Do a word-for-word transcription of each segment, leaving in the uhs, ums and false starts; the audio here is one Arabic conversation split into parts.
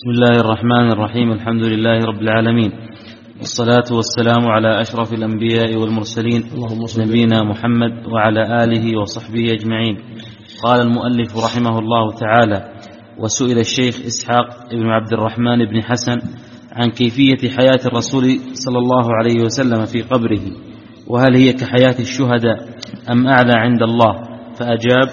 بسم الله الرحمن الرحيم. الحمد لله رب العالمين، والصلاة والسلام على أشرف الأنبياء والمرسلين نبينا محمد وعلى آله وصحبه أجمعين. قال المؤلف رحمه الله تعالى: وسئل الشيخ إسحاق بن عبد الرحمن بن حسن عن كيفية حياة الرسول صلى الله عليه وسلم في قبره، وهل هي كحياة الشهداء أم أعلى عند الله؟ فأجاب: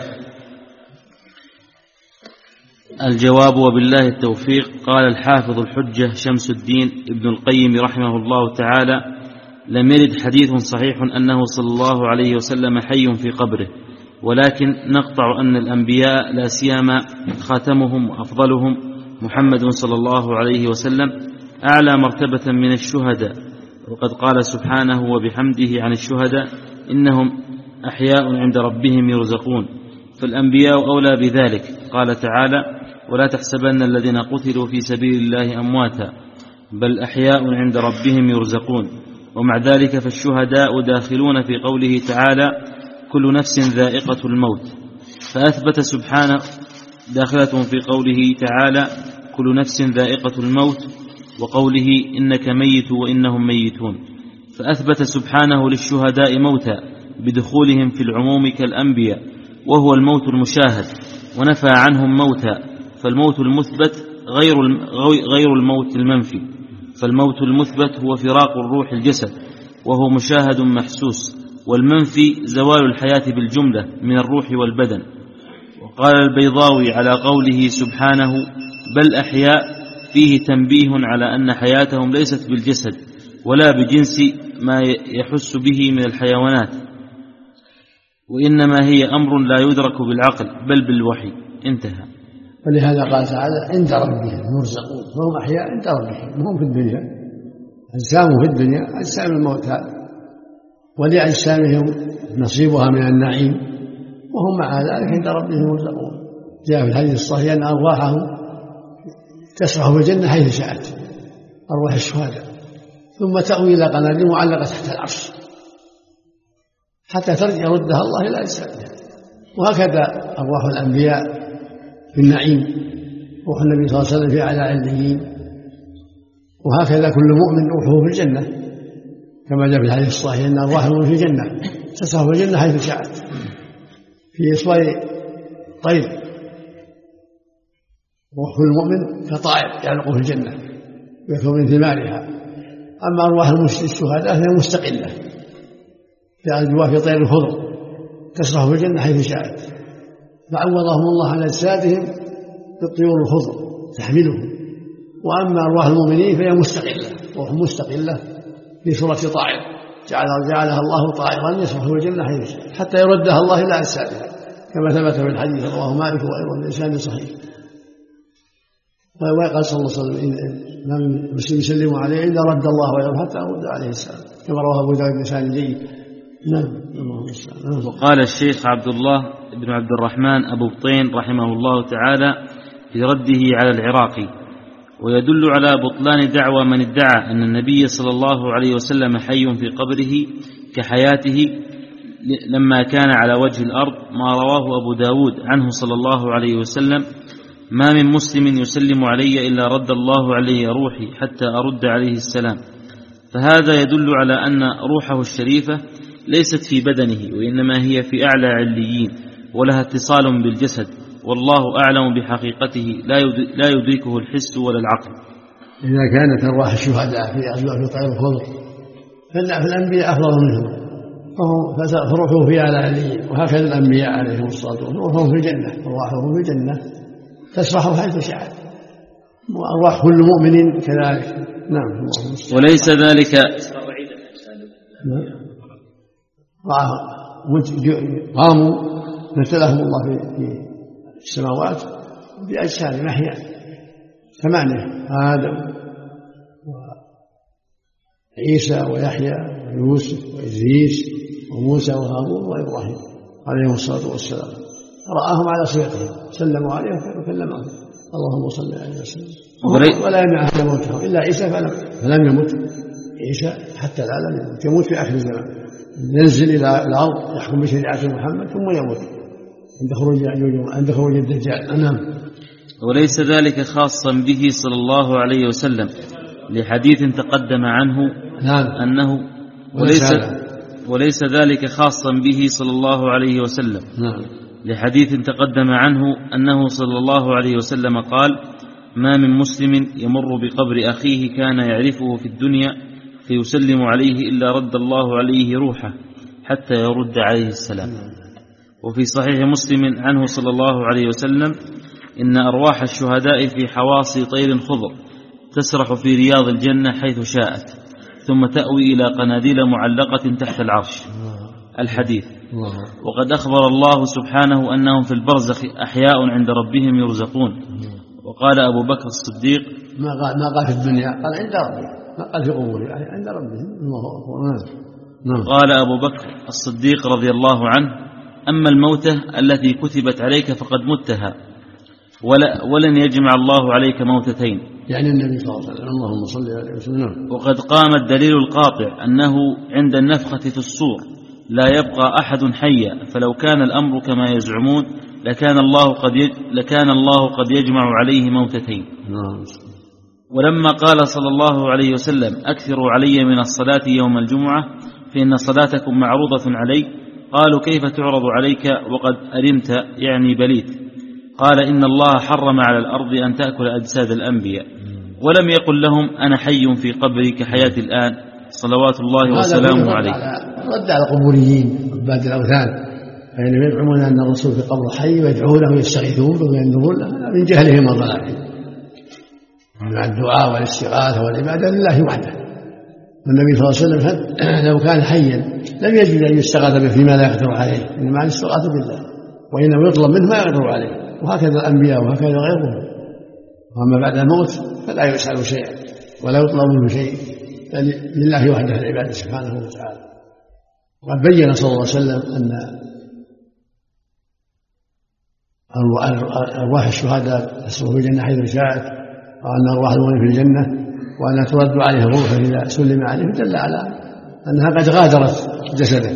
الجواب وبالله التوفيق. قال الحافظ الحجة شمس الدين ابن القيم رحمه الله تعالى: لم يرد حديث صحيح أنه صلى الله عليه وسلم حي في قبره، ولكن نقطع أن الأنبياء لا سيما خاتمهم وأفضلهم محمد صلى الله عليه وسلم أعلى مرتبة من الشهداء، وقد قال سبحانه وبحمده عن الشهداء: إنهم أحياء عند ربهم يرزقون، فالأنبياء أولى بذلك. قال تعالى: ولا تحسبن الذين قتلوا في سبيل الله أمواتا بل أحياء عند ربهم يرزقون. ومع ذلك فالشهداء داخلون في قوله تعالى: كل نفس ذائقة الموت، فأثبت سبحانه داخلة في قوله تعالى: كل نفس ذائقة الموت، وقوله: إنك ميت وإنهم ميتون، فأثبت سبحانه للشهداء موتا بدخولهم في العموم كالأنبياء، وهو الموت المشاهد، ونفى عنهم موتا، فالموت المثبت غير غير الموت المنفي. فالموت المثبت هو فراق الروح الجسد، وهو مشاهد محسوس، والمنفي زوال الحياة بالجملة من الروح والبدن. وقال البيضاوي على قوله سبحانه: بل أحياء، فيه تنبيه على أن حياتهم ليست بالجسد ولا بجنس ما يحس به من الحيوانات، وإنما هي أمر لا يدرك بالعقل بل بالوحي. انتهى. ولهذا قال تعالى: عند ربهم يرزقون، فهم أحياء عند ربهم، هم في الدنيا أجسام في الدنيا أجسام الموتى، ولأجسامهم نصيبها من النعيم، وهم مع ذلك عند ربهم يرزقون. جاء في الحديث الصحيح أن أرواحهم تسرح في الجنة حيث شاءت، أرواح الشهداء، ثم تأوي إلى قناديل معلقة تحت العرش حتى ترجع يردها الله إلى أجسادها. وهكذا أرواح الأنبياء في النعيم، روح النبي صلى الله عليه وسلم في أعلى عليين، وهكذا كل مؤمن روحه في الجنة، كما جاء في الحديث الصحيح أن أرواح المؤمن في الجنة تسرح في الجنة حيث شاءت في إصبع طير، روح المؤمن كطائر يعلق في الجنة ويكون من ثمارها. أما أرواح الشهداء فهي مستقلة في أجواء في طير الخضر تسرح في الجنة حيث شاءت، فعوضهم الله على أجسادهم بالطيور الخضر تحملهم. وأما أرواح المؤمنين فهي مستقلة، روح مستقلة في صورة طائر جعلها الله طائرا يسرح في الجنة حيث شاء حتى يردها الله إلى أجسادها، كما ثبت في الحديث رواه مالك وغيره بإسناد صحيح. وقال صلى الله عليه وسلم: من مسلم يسلم عليه إلا رد الله ويرد حتى أرد عليه السلام، كما رواه أبو داود بإسناد جيد. نعم. وقال الشيخ عبد الله بن عبد الرحمن أبو بطين رحمه الله تعالى في رده على العراقي: ويدل على بطلان دعوى من ادعى أن النبي صلى الله عليه وسلم حي في قبره كحياته لما كان على وجه الأرض ما رواه أبو داود عنه صلى الله عليه وسلم: ما من مسلم يسلم علي إلا رد الله علي روحي حتى أرد عليه السلام. فهذا يدل على أن روحه الشريفة ليست في بدنه، وإنما هي في أعلى عليين، ولها اتصال بالجسد، والله أعلم بحقيقته لا يدركه الحس ولا العقل. إذا كانت أرواح الشهداء في أجواء في طير الخضر فالأنبياء أفضل منهم، فروحه في أعلى عليين، وهكذا الأنبياء عليهم الصلاة والسلام روحهم في الجنة، أرواحهم في الجنة تسرح حيث شاءت، وأرواح كل مؤمن كذلك. نعم. وليس ذلك قاموا مثلهم الله في السماوات بأجساد أحياء ثمانية: آدم وعيسى ويحيى ويوسف وإدريس وموسى وهارون وإبراهيم عليهم الصلاة والسلام. رآهم على صيغتهم، سلموا عليهم وكلمهم. اللهم صل عليه وسلم. ولا يمنع أحد موتهم إلا عيسى فلم, فلم يمت. عيسى حتى الآن لم يمت، يموت في آخر الزمان، ينزل إلى الأرض يحكم بشريعة محمد ثم يموت عند خروج عند خروج الدجال. نعم. وليس ذلك خاصا به صلى الله عليه وسلم لحديث تقدم عنه نعم. أنه وليس, وليس ذلك خاصا به صلى الله عليه وسلم نعم. لحديث تقدم عنه أنه صلى الله عليه وسلم قال: ما من مسلم يمر بقبر أخيه كان يعرفه في الدنيا فيسلم عليه إلا رد الله عليه روحه حتى يرد عليه السلام. وفي صحيح مسلم عنه صلى الله عليه وسلم: إن أرواح الشهداء في حواصي طير خضر تسرح في رياض الجنة حيث شاءت ثم تأوي إلى قناديل معلقة تحت العرش. الحديث. وقد أخبر الله سبحانه أنهم في البرزخ أحياء عند ربهم يرزقون. وقال أبو بكر الصديق: ما قال ما قال في الدنيا، قال عند ربهم، ما قال في قبورهم، عند ربهم. الله أكبر. نعم. قال أبو بكر الصديق رضي الله عنه: أما الموتة التي كتبت عليك فقد متها، ولا ولن يجمع الله عليك موتتين، يعني النبي صلى الله عليه وسلم. اللهم صل عليه وسلم. وقد قام الدليل القاطع أنه عند النفخة في الصور لا يبقى أحد حيا، فلو كان الأمر كما يزعمون لكان الله قد لكان الله قد يجمع عليه موتتين. ولما قال صلى الله عليه وسلم: أكثروا علي من الصلاة يوم الجمعة فإن صلاتكم معروضة علي، قالوا: كيف تعرض عليك وقد أرمت، يعني بليت؟ قال: إن الله حرم على الأرض أن تأكل أجساد الأنبياء، ولم يقل لهم أنا حي في قبري كحياة الآن صلوات الله وسلامه عليه. رد على القبوريين عباد الأوثان، فإنهم يزعمون أن الرسول في قبر حي ويدعونه ويستغيثون به وينذرون له من جهلهم وضلالهم، مع الدعاء والاستغاثة والعبادة لله وحده. والنبي صلى الله عليه وسلم لو كان حيا لم يجب أن يستغاث به فيما لا يقدر عليه، إنما الاستغاثة بالله، وإنما يطلب منه ما يقدر عليه، وهكذا الأنبياء وهكذا غيرهم. وأما بعد الموت فلا يسأل شيئا ولا يطلب منه شيء، لله وحده العبادة سبحانه وتعالى. وقد بين صلى الله عليه وسلم أن أرواح الشهداء تسرح في الجنة حيث شاءت، وأن أرواح المؤمنين في الجنة، وأن ترد عليه روحه إذا سلم عليه، دل على أنها قد غادرت جسده.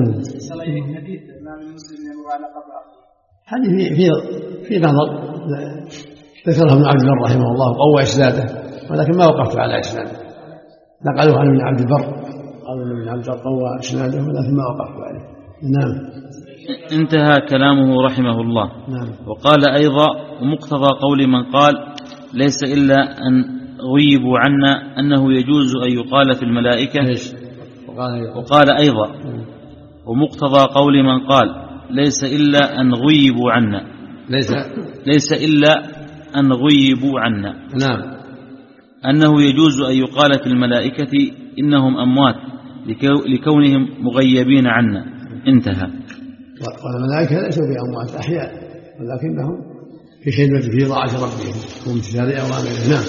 حديث في في نظر ذكره ابن عبد البر رحمه الله قوى إسناده، ولكن ما وقفت على إسناده. نقلوه عن ابن عبد البر، قالوا ابن عبد البر قوى إسناده، ولكن ما وقفت عليه. نعم. انتهى كلامه رحمه الله. نعم. وقال أيضا: ومقتضى قول من قال ليس إلا أن غيبوا عنا أنه يجوز أن يقال في الملائكة. وقال أيضا: ومقتضى قول من قال ليس إلا أن غيبوا عنا ليس, ليس إلا أن غيبوا عنا نعم أنه يجوز أن يقال في الملائكة إنهم أموات لكونهم مغيبين عنا. انتهى. والملائكة ليسوا بأموات، أحياء، ولكنهم في خدمة في طاعة ربهم وامتثال أوامره. نعم.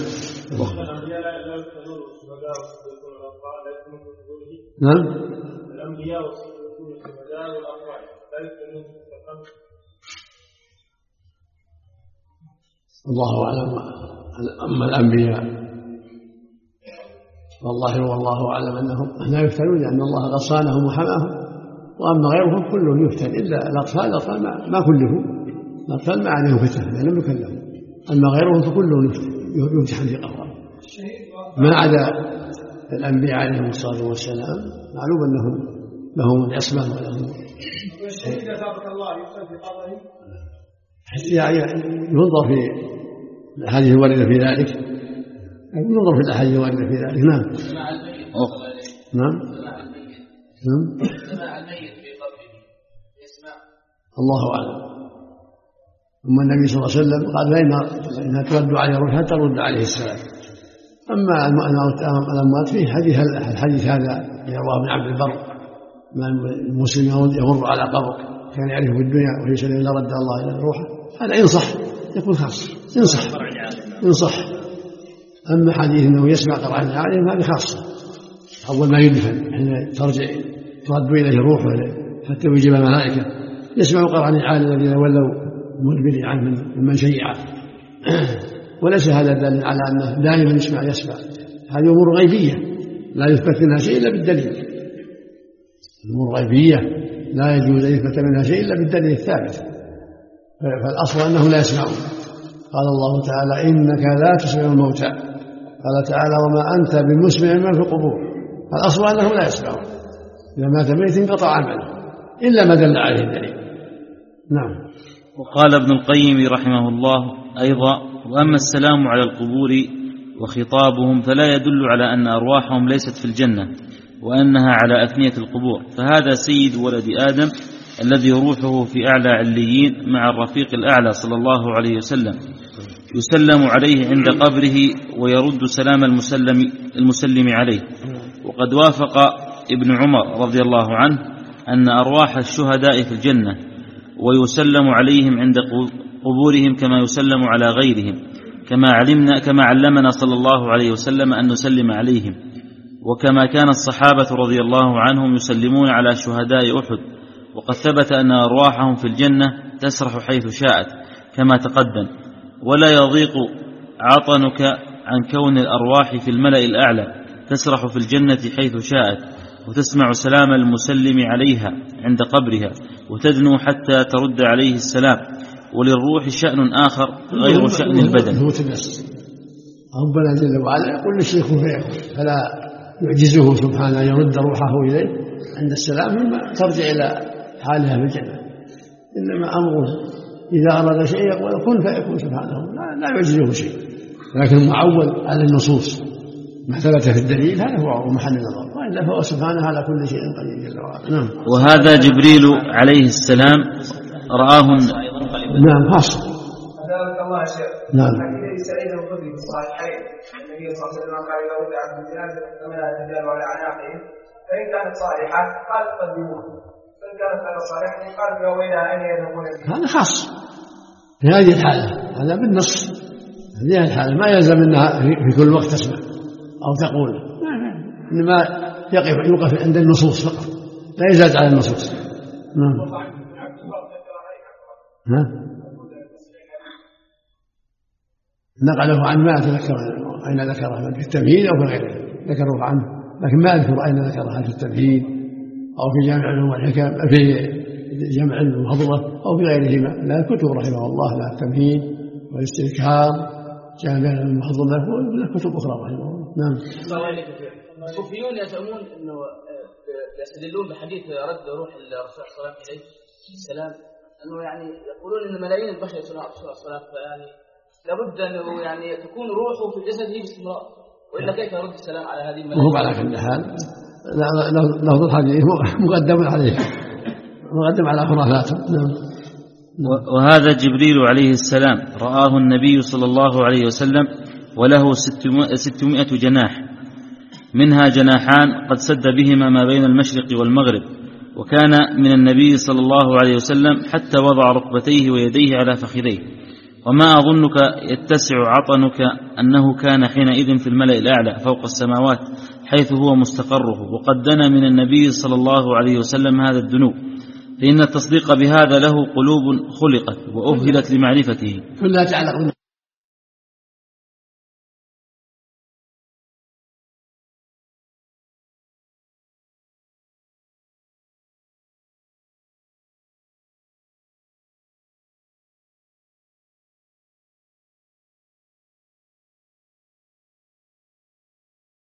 نعم. الأنبياء والصديقون والشهداء والأموات لا يفتنون في الخمس. الله أعلم. أما الأنبياء والله والله أعلم أنهم لا يفتنون، لأن الله قد صانهم وحماهم. وأما غيرهم كلهم يفتن، إلا الأطفال الأطفال ما كلهم، الأطفال ما عليهم فتنة لأنهم يكلمون. أما غيرهم فكلهم يمتحن في قبره، ما عدا الأنبياء عليهم الصلاة والسلام معلوم أنهم لهم العصمة ولهم. والشهيد إذا ثابت الله يفتن في قبره، يعني ينظر في الأحاديث الواردة في ذلك، ينظر في الأحاديث الواردة في ذلك. نعم. نعم. نعم. الله أعلم. ثم النبي صلى الله عليه وسلم قال: فإنها ترد عليه روحها ترد عليه السلام. أما الأموات فيه حديث الحديث هذا يرواه ابن عبد البر: ما المسلم يمر على قبر كان يعرفه في الدنيا ويسأل إلا رد الله إلى روحه، هذا إن صح يكون خاص، إن صح إن صح. أما حديث أنه يسمع قرع العالم هذه خاصة، أول ما يدفن حين ترجع ترد إليه روحه حتى يجيب الملائكة يسمع قرع العالم الذين ولوا مدبرين عنه ممن شيعه. وليس هذا دليل على أنه دائما يسمع يسمع، هذه أمور غيبية لا يثبت منها شيء إلا بالدليل. الأمور غيبية لا يجوز أن يثبت منها شيء إلا بالدليل الثابت، فالأصل أنه لا يسمعون. قال الله تعالى إنك لا تسمع الموتى، قال تعالى وما أنت بمسمع من في القبور. الأصل أنهم لا يسمعون، إذا مات ميت انقطع عمله إلا ما دل عليه الدليل. نعم. وقال ابن القيم رحمه الله أيضا: وأما السلام على القبور وخطابهم فلا يدل على أن أرواحهم ليست في الجنة وأنها على أفنية القبور، فهذا سيد ولد آدم الذي روحه في أعلى عليين مع الرفيق الأعلى صلى الله عليه وسلم، يسلم عليه عند قبره ويرد سلام المسلم, المسلم عليه. وقد وافق ابن عمر رضي الله عنه أن أرواح الشهداء في الجنة ويسلم عليهم عند قبورهم كما يسلم على غيرهم، كما علمنا كما علمنا صلى الله عليه وسلم أن نسلم عليهم، وكما كان الصحابة رضي الله عنهم يسلمون على شهداء أحد. وقد ثبت أن أرواحهم في الجنة تسرح حيث شاءت كما تقدم، ولا يضيق عطنك عن كون الأرواح في الملأ الأعلى تسرح في الجنة حيث شاءت، وتسمع سلام المسلم عليها عند قبرها، وتدنو حتى ترد عليه السلام. وللروح شأن آخر غير شأن البدن. ربنا جل وعلا يقول للشيء كن فيكون، فلا يعجزه سبحانه أن يرد روحه إليه عند السلام ثم ترجع إلى حالها في الجنة، إنما أمره إذا أراد شيء يقول كن فيكون سبحانه، لا يعجزه شيء، لكن معول على النصوص ما ثبت في الدليل هذا هو محل النظر، وإلا فهو سبحانه على كل شيء قدير جل وعلا. نعم. وهذا جبريل عليه السلام رآه. نعم خاص. الله يا شيخ. نعم. حديث سعيد الخدري في الصحيحين النبي صلى الله عليه وسلم قال إذا وضع عبد الجنازة فحملها الرجال على أعناقهم فإن كانت صالحة قال قدموها، فإن كانت غير صالحة قال بويلها أن يذهبون بها. هذا خاص في هذه الحالة، هذا بالنص هذه الحالة، ما يلزم أنها في كل وقت تسمع أو تقول، إنما يقف يوقف عند النصوص فقط، لا يزاد على النصوص. نعم. ها؟ نقله عن ما أتذكر أين ذكرها في التمهيد أو في غيره، ذكره عنه لكن ما أذكر أين ذكرها في التمهيد أو في جامع العلوم والحكم في جمع المفضلة أو في غيرهما، لا الكتب رحمه الله، لا التمهيد والاستذكار جامع المفضلة والكتب أخرى رحمه الله. نعم. الصوفيون يزعمون أنه يستدلون بحديث رد روح الرسول صلى الله عليه وسلم أنه يعني يقولون أن ملايين البشر يسألون عن الرسول صلى الله عليه وسلم، فيعني لابد أنه يعني تكون روحه في جسده باستمرار، وإلا كيف يرد السلام على هذه الملايين؟ وهو على كل حال لفظ الحديث مقدم عليه، مقدم على خرافاته. وهذا جبريل عليه السلام رآه النبي صلى الله عليه وسلم وله ستمائة جناح، منها جناحان قد سد بهما ما بين المشرق والمغرب، وكان من النبي صلى الله عليه وسلم حتى وضع ركبتيه ويديه على فخذيه. وما أظنك يتسع عطنك أنه كان حينئذ في الملأ الأعلى فوق السماوات حيث هو مستقره، وقد دنا من النبي صلى الله عليه وسلم هذا الدنو، فإن التصديق بهذا له قلوب خلقت وأهلت لمعرفته. كلها تعلق